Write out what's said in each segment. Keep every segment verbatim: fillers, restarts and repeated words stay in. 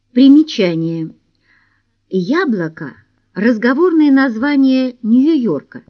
Примечание. Яблоко – разговорное название Нью-Йорка.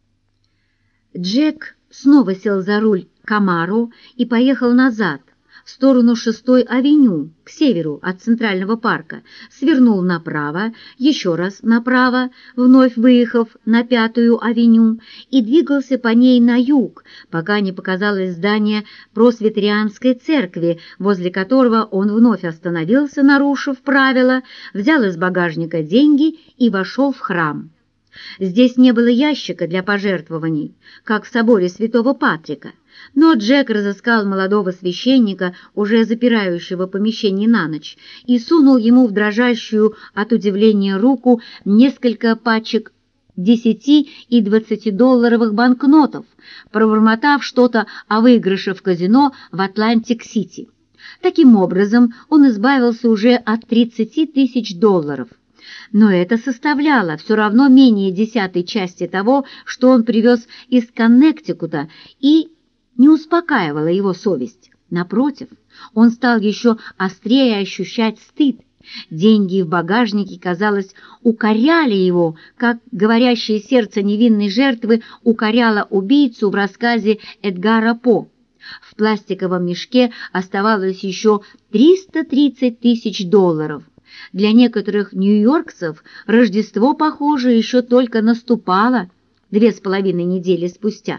Джек снова сел за руль Камаро и поехал назад, в сторону шестой авеню, к северу от Центрального парка, свернул направо, еще раз направо, вновь выехав на Пятую авеню, и двигался по ней на юг, пока не показалось здание Просветерианской церкви, возле которого он вновь остановился, нарушив правила, взял из багажника деньги и вошел в храм. Здесь не было ящика для пожертвований, как в соборе Святого Патрика, но Джек разыскал молодого священника, уже запирающего помещение на ночь, и сунул ему в дрожащую от удивления руку несколько пачек десяти и двадцатидолларовых банкнотов, пробормотав что-то о выигрыше в казино в Атлантик-Сити. Таким образом, он избавился уже от тридцати тысяч долларов. Но это составляло все равно менее десятой части того, что он привез из Коннектикута, и не успокаивала его совесть. Напротив, он стал еще острее ощущать стыд. Деньги в багажнике, казалось, укоряли его, как говорящее сердце невинной жертвы укоряло убийцу в рассказе Эдгара По. В пластиковом мешке оставалось еще триста тридцать тысяч долларов. Для некоторых нью-йоркцев Рождество, похоже, еще только наступало две с половиной недели спустя.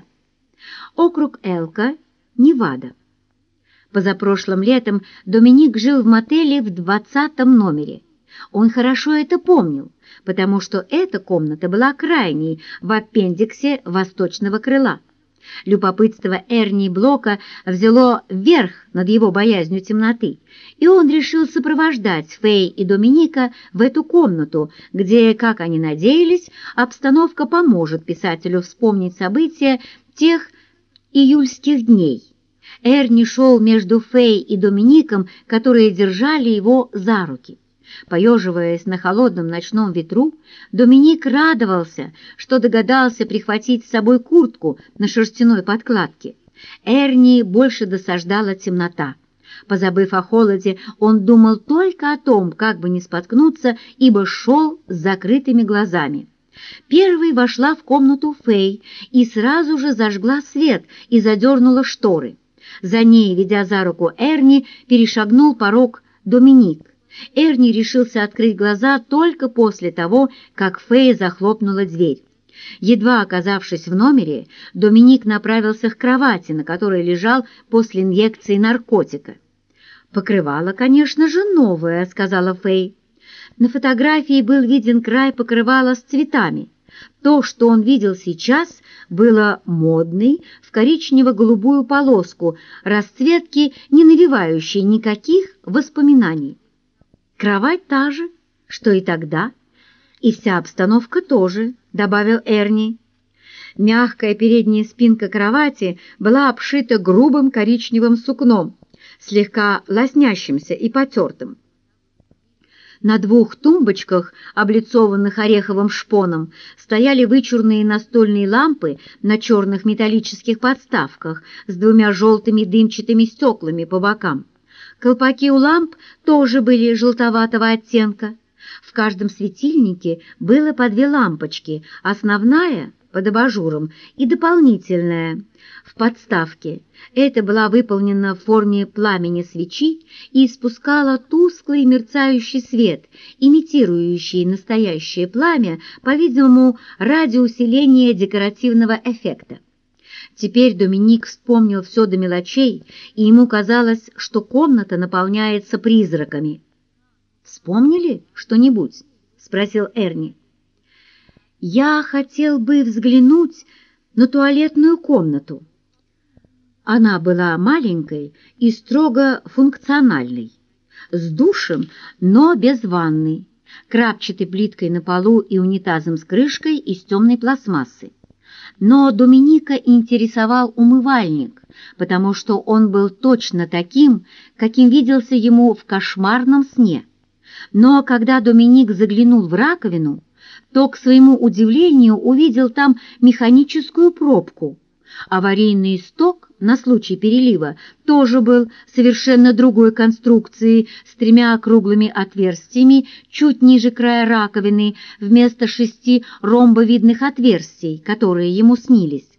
Округ Элко, Невада. Позапрошлым летом Доминик жил в мотеле в двадцатом номере. Он хорошо это помнил, потому что эта комната была крайней в аппендиксе восточного крыла. Любопытство Эрни Блока взяло верх над его боязнью темноты, и он решил сопровождать Фэй и Доминика в эту комнату, где, как они надеялись, обстановка поможет писателю вспомнить события тех июльских дней. Эрни шел между Фэй и Домиником, которые держали его за руки. Поеживаясь на холодном ночном ветру, Доминик радовался, что догадался прихватить с собой куртку на шерстяной подкладке. Эрни больше досаждала темнота. Позабыв о холоде, он думал только о том, как бы не споткнуться, ибо шел с закрытыми глазами. Первой вошла в комнату Фэй и сразу же зажгла свет и задернула шторы. За ней, ведя за руку Эрни, перешагнул порог Доминик. Эрни решился открыть глаза только после того, как Фэй захлопнула дверь. Едва оказавшись в номере, Доминик направился к кровати, на которой лежал после инъекции наркотика. «Покрывало, конечно же, новое», — сказала Фэй. На фотографии был виден край покрывала с цветами. То, что он видел сейчас, было модной в коричнево-голубую полоску, расцветки, не навевающей никаких воспоминаний. «Кровать та же, что и тогда, и вся обстановка тоже», — добавил Эрни. Мягкая передняя спинка кровати была обшита грубым коричневым сукном, слегка лоснящимся и потертым. На двух тумбочках, облицованных ореховым шпоном, стояли вычурные настольные лампы на черных металлических подставках с двумя желтыми дымчатыми стеклами по бокам. Колпаки у ламп тоже были желтоватого оттенка. В каждом светильнике было по две лампочки, основная под абажуром и дополнительная в подставке. Это была выполнена в форме пламени свечи и испускала тусклый мерцающий свет, имитирующий настоящее пламя, по-видимому, ради усиления декоративного эффекта. Теперь Доминик вспомнил все до мелочей, и ему казалось, что комната наполняется призраками. «Вспомнили что-нибудь?» — спросил Эрни. «Я хотел бы взглянуть на туалетную комнату». Она была маленькой и строго функциональной, с душем, но без ванны, крапчатой плиткой на полу и унитазом с крышкой из темной пластмассы. Но Доминика интересовал умывальник, потому что он был точно таким, каким виделся ему в кошмарном сне. Но когда Доминик заглянул в раковину, то, к своему удивлению, увидел там механическую пробку, аварийный сток на случай перелива тоже был совершенно другой конструкции, с тремя округлыми отверстиями чуть ниже края раковины вместо шести ромбовидных отверстий, которые ему снились.